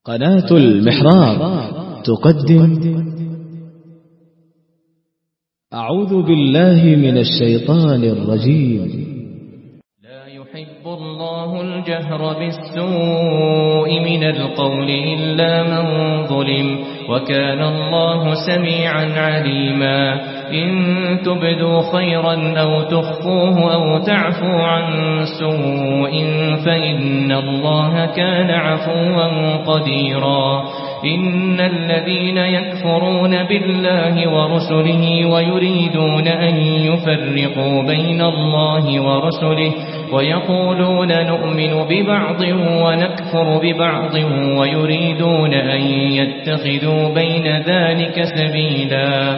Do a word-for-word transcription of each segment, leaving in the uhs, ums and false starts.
قناة المحراب تقدم أعوذ بالله من الشيطان الرجيم. لا يحب الله الجهر بالسوء من القول إلا من ظلم، وكان الله سميعا عليما. إن تبدوا خيرا أو تخفوه أو تعفو عن سوء فإن الله كان عفوا قديرا. إن الذين يكفرون بالله ورسله ويريدون أن يفرقوا بين الله ورسله ويقولون نؤمن ببعض ونكفر ببعض ويريدون أن يتخذوا بين ذلك سبيلا،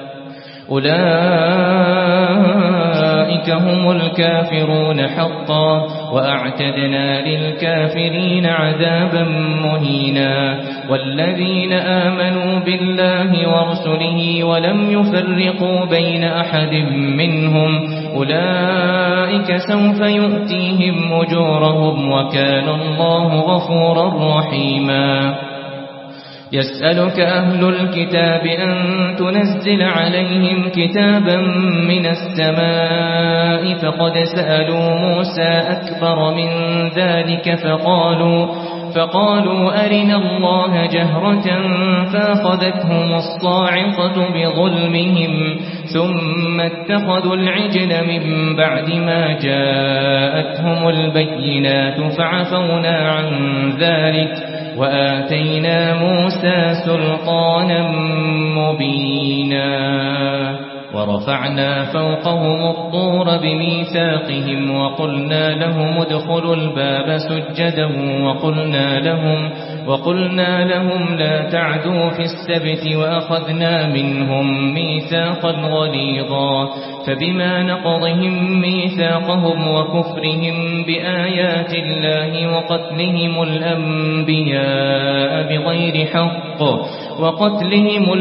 أولئك هم الكافرون حقا، وأعتدنا للكافرين عذابا مهينا. والذين آمنوا بالله ورسله ولم يفرقوا بين أحد منهم أولئك سوف يؤتيهم أجورهم، وكان الله غفورا رحيما. يسألك أهل الكتاب أن تنزل عليهم كتابا من السماء، فقد سألوا موسى أكبر من ذلك فقالوا فقالوا أرنا الله جهرة فأخذتهم الصاعقة بظلمهم ثم اتخذوا العجل من بعد ما جاءتهم البينات فعفونا عن ذلك وآتينا موسى سلطانا مبينا. ورفعنا فوقهم الطور بميثاقهم وقلنا لهم ادخلوا الباب سجدا وقلنا لهم وقلنا لهم لا تعدوا في السبت وأخذنا منهم ميثاقا غليظا. فبما نقضهم ميثاقهم وكفرهم بآيات الله وقتلهم الأنبياء بغير حق وقتلهم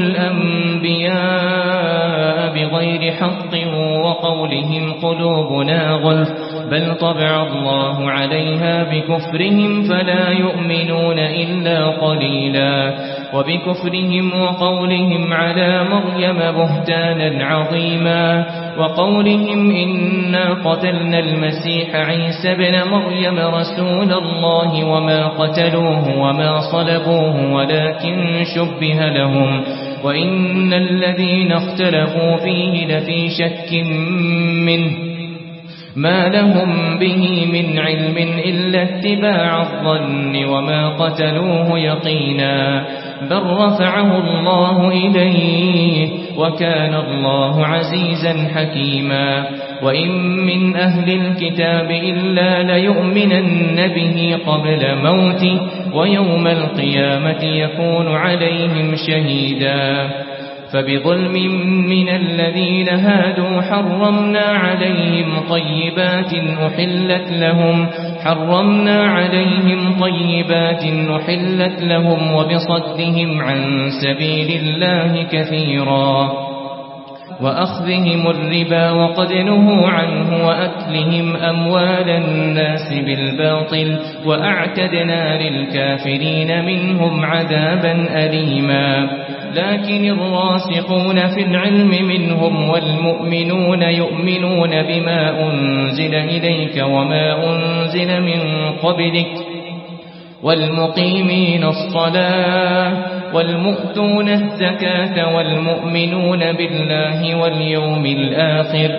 الأنبياء بغير حق وقولهم قلوبنا غلف بل طبع الله عليها بكفرهم فلا يؤمنون إلا قليلا. وبكفرهم وقولهم على مريم بهتانا عظيما وقولهم إنا قتلنا المسيح عيسى ابن مريم رسول الله وما قتلوه وما صلبوه ولكن شبه لهم وإن الذين اختلفوا فيه لفي شك منه ما لهم به من علم إلا اتباع الظن وما قتلوه يقينا بل رفعه الله إليه وكان الله عزيزا حكيما. وإن من أهل الكتاب إلا ليؤمنن به قبل موته ويوم القيامة يكون عليهم شهيدا. فبظلم من الذين هادوا حرمنا عليهم طيبات أحلت لهم حرمنا عليهم طيبات أحلت لهم وبصدهم عن سبيل الله كثيرا وأخذهم الربا وقد نهوا عنه وأكلهم أموال الناس بالباطل وأعتدنا للكافرين منهم عذابا أليما. لكن الراسخون في العلم منهم والمؤمنون يؤمنون بما أنزل إليك وما أنزل من قبلك والمقيمين الصلاة والمؤتون الزكاة والمؤمنون بالله واليوم الآخر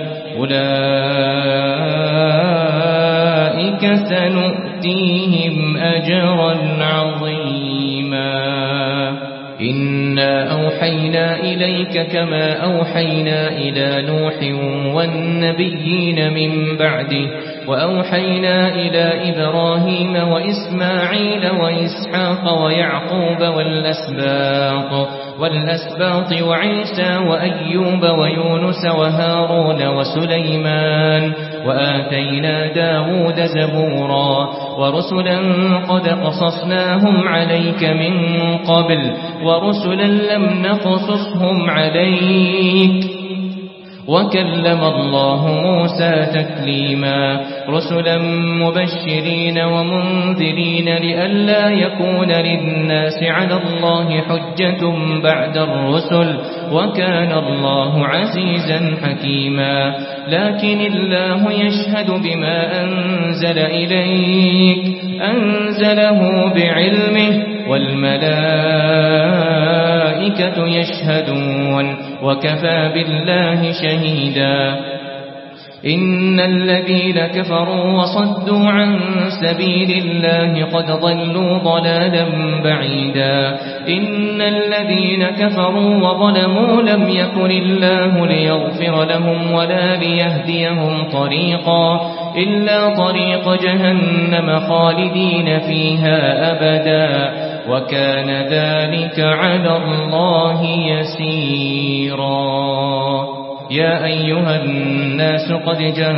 أولئك سنؤتيهم أجرا عظيما. إنا أوحينا إليك كما أوحينا إلى نوح والنبيين من بعده وأوحينا إلى إبراهيم وإسماعيل وإسحاق ويعقوب والأسباط والأسباط وعيسى وأيوب ويونس وهارون وسليمان وآتينا داود زبورا ورسلا قد قصصناهم عليك من قبل ورسلا لم نقصصهم عليك وكلم الله موسى تكليما رسلا مبشرين ومنذرين لئلا يكون للناس على الله حجة بعد الرسل وكان الله عزيزا حكيما لكن الله يشهد بما أنزل إليك أنزله بعلمه والملائكة يشهدون وكفى بالله شهيدا إن الذين كفروا وصدوا عن سبيل الله قد ضلوا ضلالا بعيدا إن الذين كفروا وظلموا لم يكن الله ليغفر لهم ولا ليهديهم طريقا إلا طريق جهنم خالدين فيها أبدا وكان ذلك على الله يسيرا يا أيها الناس قد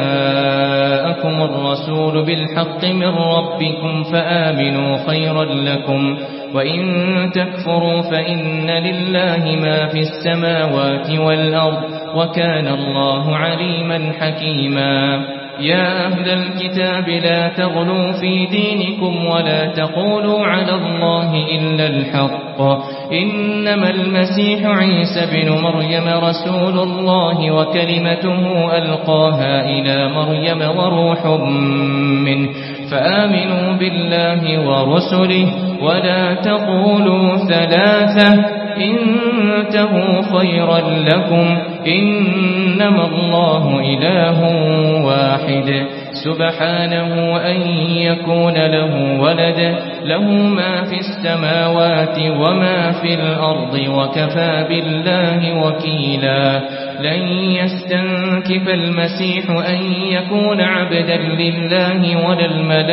جاءكم الرسول بالحق من ربكم فآمنوا خيرا لكم وإن تكفروا فإن لله ما في السماوات والأرض وكان الله عليما حكيما يا أهل الكتاب لا تغلوا في دينكم ولا تقولوا على الله إلا الحق إنما المسيح عيسى بن مريم رسول الله وكلمته ألقاها إلى مريم وروح منه فآمنوا بالله ورسله ولا تقولوا ثلاثة انتهوا خيرا لكم إنما الله إله واحد سبحانه أن يكون له ولد له ما في السماوات وما في الأرض وكفى بالله وكيلا لن يستنكف المسيح أن يكون عبدا لله ولا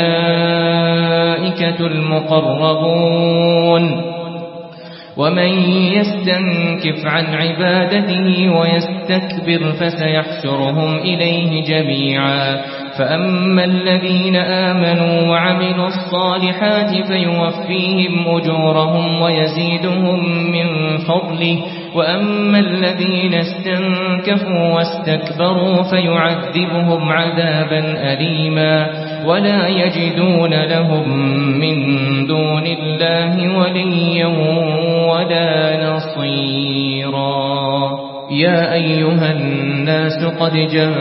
الملائكة المقربون ومن يستنكف عن عبادته ويستكبر فسيحشرهم إليه جميعا فأما الذين آمنوا وعملوا الصالحات فيوفيهم أجورهم ويزيدهم من فضله وأما الذين استنكفوا واستكبروا فيعذبهم عذابا أليما ولا يجدون لهم من دون الله وليا ولا نصيرا يا أيها الناس قد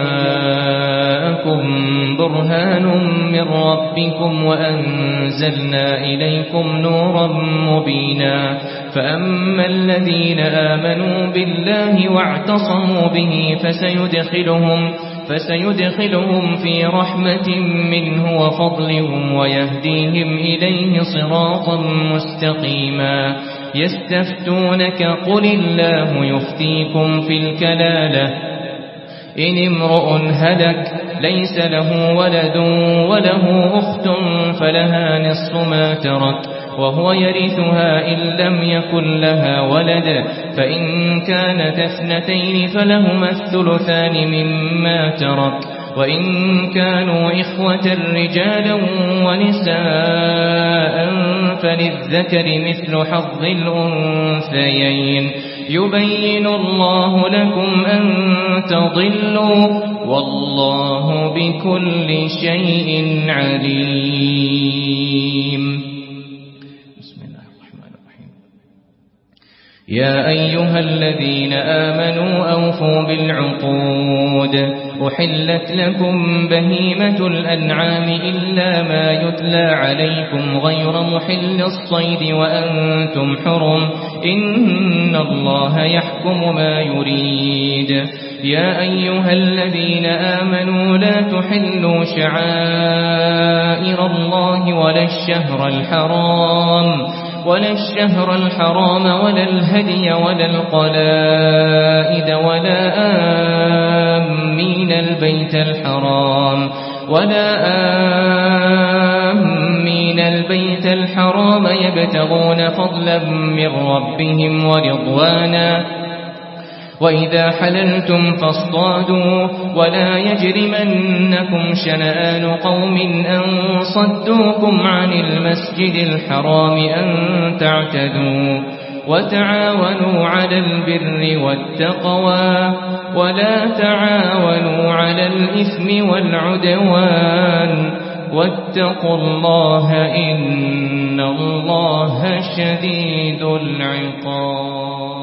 جاءكم برهان من ربكم وأنزلنا إليكم نورا مبينا فأما الذين آمنوا بالله واعتصموا به فسيدخلهم فسيدخلهم في رحمة منه وفضل ويهديهم إليه صراطا مستقيما يستفتونك قل الله يفتيكم في الكلالة إن امرؤ هلك ليس له ولد وله أخت فلها نصف ما ترك وهو يرثها إن لم يكن لها ولد فإن كانت اثنتين فلهما الثلثان مما ترك وإن كانوا إخوة رجالا ونساء فللذكر مثل حظ الأنثيين يبين الله لكم أن تضلوا والله بكل شيء عليم. بسم الله الرحمن الرحيم. يا أيها الذين آمنوا أوفوا بالعقود أحلت لكم بهيمة الأنعام إلا ما يتلى عليكم غير محل الصيد وأنتم حرم إن الله يحكم ما يريد. يا أيها الذين آمنوا لا تحلوا شعائر الله ولا الشهر الحرام ولا الشهر الحرام ولا الهدي ولا القلائد ولا آمين البيت الحرام ولا آمين البيت الحرام يبتغون فضلا من ربهم ورضوانا وإذا حللتم فاصطادوا ولا يجرمنكم شنآن قوم أن صدوكم عن المسجد الحرام أن تعتدوا وتعاونوا على البر والتقوى ولا تعاونوا على الإثم والعدوان واتقوا الله إن الله شديد العقاب.